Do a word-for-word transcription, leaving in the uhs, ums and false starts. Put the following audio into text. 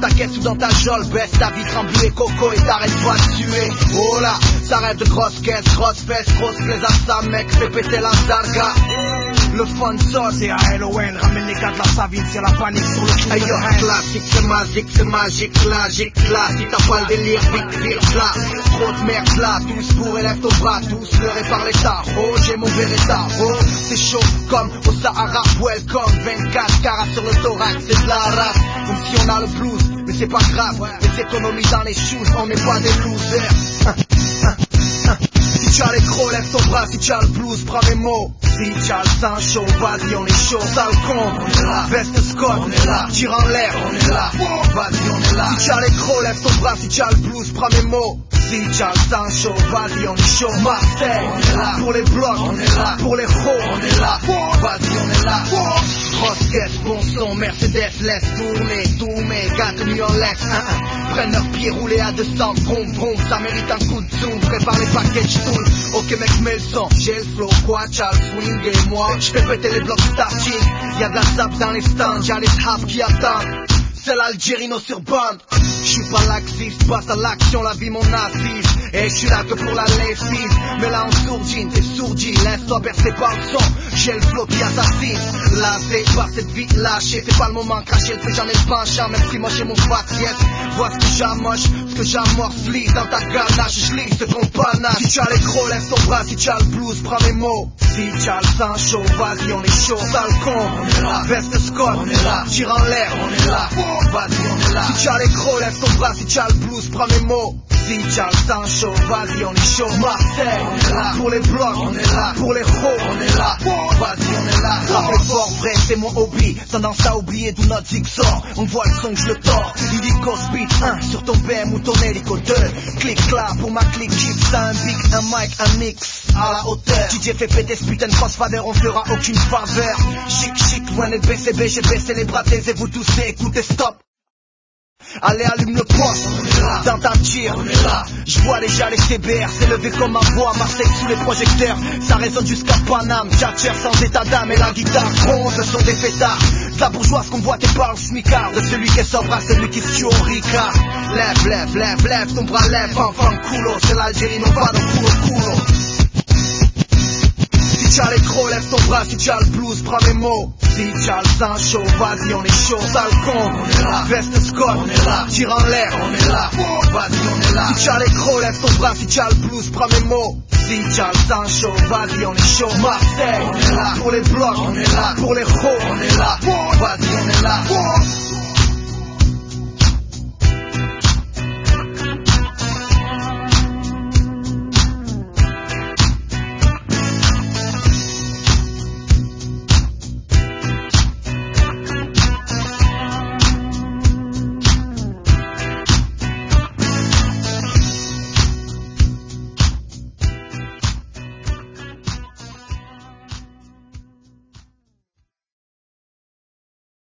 ta caisse ou dans ta geôle, baisse ta vitre embuée coco et t'arrêtes pas de tuer. Oh là, ça rêve de grosses caisses, grosses fesses, grosses plaise à ça mec, fais péter la zarga. Le fun sauce, c'est A L O N, ramène les gars de la Savine, c'est la panique sur le coup hey de yo, haine. classique, c'est magique, c'est magique là, gicle là. Si t'as pas le délire, vite, vite là. Trop de merde là, tous pour élève ton bras, tous leurrés par les tarots. J'ai mon Beretta, oh, c'est chaud comme au Sahara. Welcome, vingt-quatre carats sur le thorax, c'est de la race. Comme si on a le blues, mais c'est pas grave. Les économies dans les shoes, on n'est pas des losers. Si tu as les crocs, lève ton bras, si tu as le blues, prends mes mots. Si tu as le sang chaud, vas-y, on est chaud, sale con, on est là. Veste Scott, on est là. Tire en l'air, on est là. Vas-y, on est là. Si tu as les crocs, lève ton bras, si tu as le blues, prends mes mots. Si tu as le sang chaud, vas-y, on est chaud. Marseille, on est là. Pour les blocs, on est là. Pour les roues, on est là. Vas-y, on est là. Grosse caisse, bon son, Mercedes, laisse tourner. Tous mes gars tenus en laisse, hein, hein. Prennent leurs pieds roulés à deux cents, vroom, vroom. Ça mérite un coup de zoom, prépare les packages tool. Ok mec, mets le son, j'ai le flow, quoi, t'as le swing et moi j'fais péter les blocs starting. Y'a de la sap dans les stands, y'a les traps qui attendent. C'est l'Algérino sur bande. J'suis pas laxiste, passe à l'action, la vie mon assise. Et j'suis là que pour la lessive. Mais là on sourdine, t'es sourdi, laisse-toi bercer par le son. J'ai le flow qui assassine. Lasé par cette vie lâchée, c'est pas le moment craché, le fait jamais le penchant. Même si moi j'ai mon faciès, vois ce que j'amoche, ce que j'amorce, lis dans ta ganache, j'lis ce qu'on panache. Si tu as les crocs, lève ton bras, si tu as le blues, prends mes mots. Si tu as le sang chaud, vas-y on est chaud, sale con, on est là. Veste Scott, on est là. Tire en l'air, on est là. Vas-y on est là. Si tu as les crocs, lève ton bras, si tu as le blues, prends mes mots. Si tu as le sang chaud, vas-y on est chaud. Marseille, on est là. Pour les blocs, on est là. Pour les roues, on est là. Vas-y on est là. Rapper fort, vrai, c'est mon hobby. Tendance à oublier d'où notre zig sort. On voit le son que je le tords. Illico speed un sur ton B M ou ton hélico deux. Clic là pour ma clique, keep ça un big, un mic, un mix à la hauteur. D J fait péter ce putain de crossfader, on fera aucune faveur. Chic chic, loin des B C B, j'ai baissé les bras, taisez-vous tous et écoutez stop. Allez allume le poste, dans ta tire, je vois déjà les C B R s'élever comme un bois, Marseille sous les projecteurs, ça résonne jusqu'à Paname, Tchatcher sans état d'âme et la guitare gronde, ce sont des fêtards, de la bourgeoise qu'on voit tes parles smicard, de celui qui est sobre à celui qui se tue au Ricard. Lève, lève, lève, lève ton bras, lève, enfant coulo, c'est l'Algérie, non pas dans culo culo. Si tu as les crocs, lève ton bras, si tu as le blues, prends mes mots. Si tu as le sang chaud, vas-y on est chaud, sale con, on est là. Veste Scott, on est là. Tire en l'air, on est là. Vas-y on est là. Si tu as les crocs, lève ton bras, si tu as le blues, prends mes mots. Si tu as le sang chaud, vas-y on est chaud. Marseille, on est là. Pour les blocs, on est là. Pour les roues, on est là. Vas-y on est là.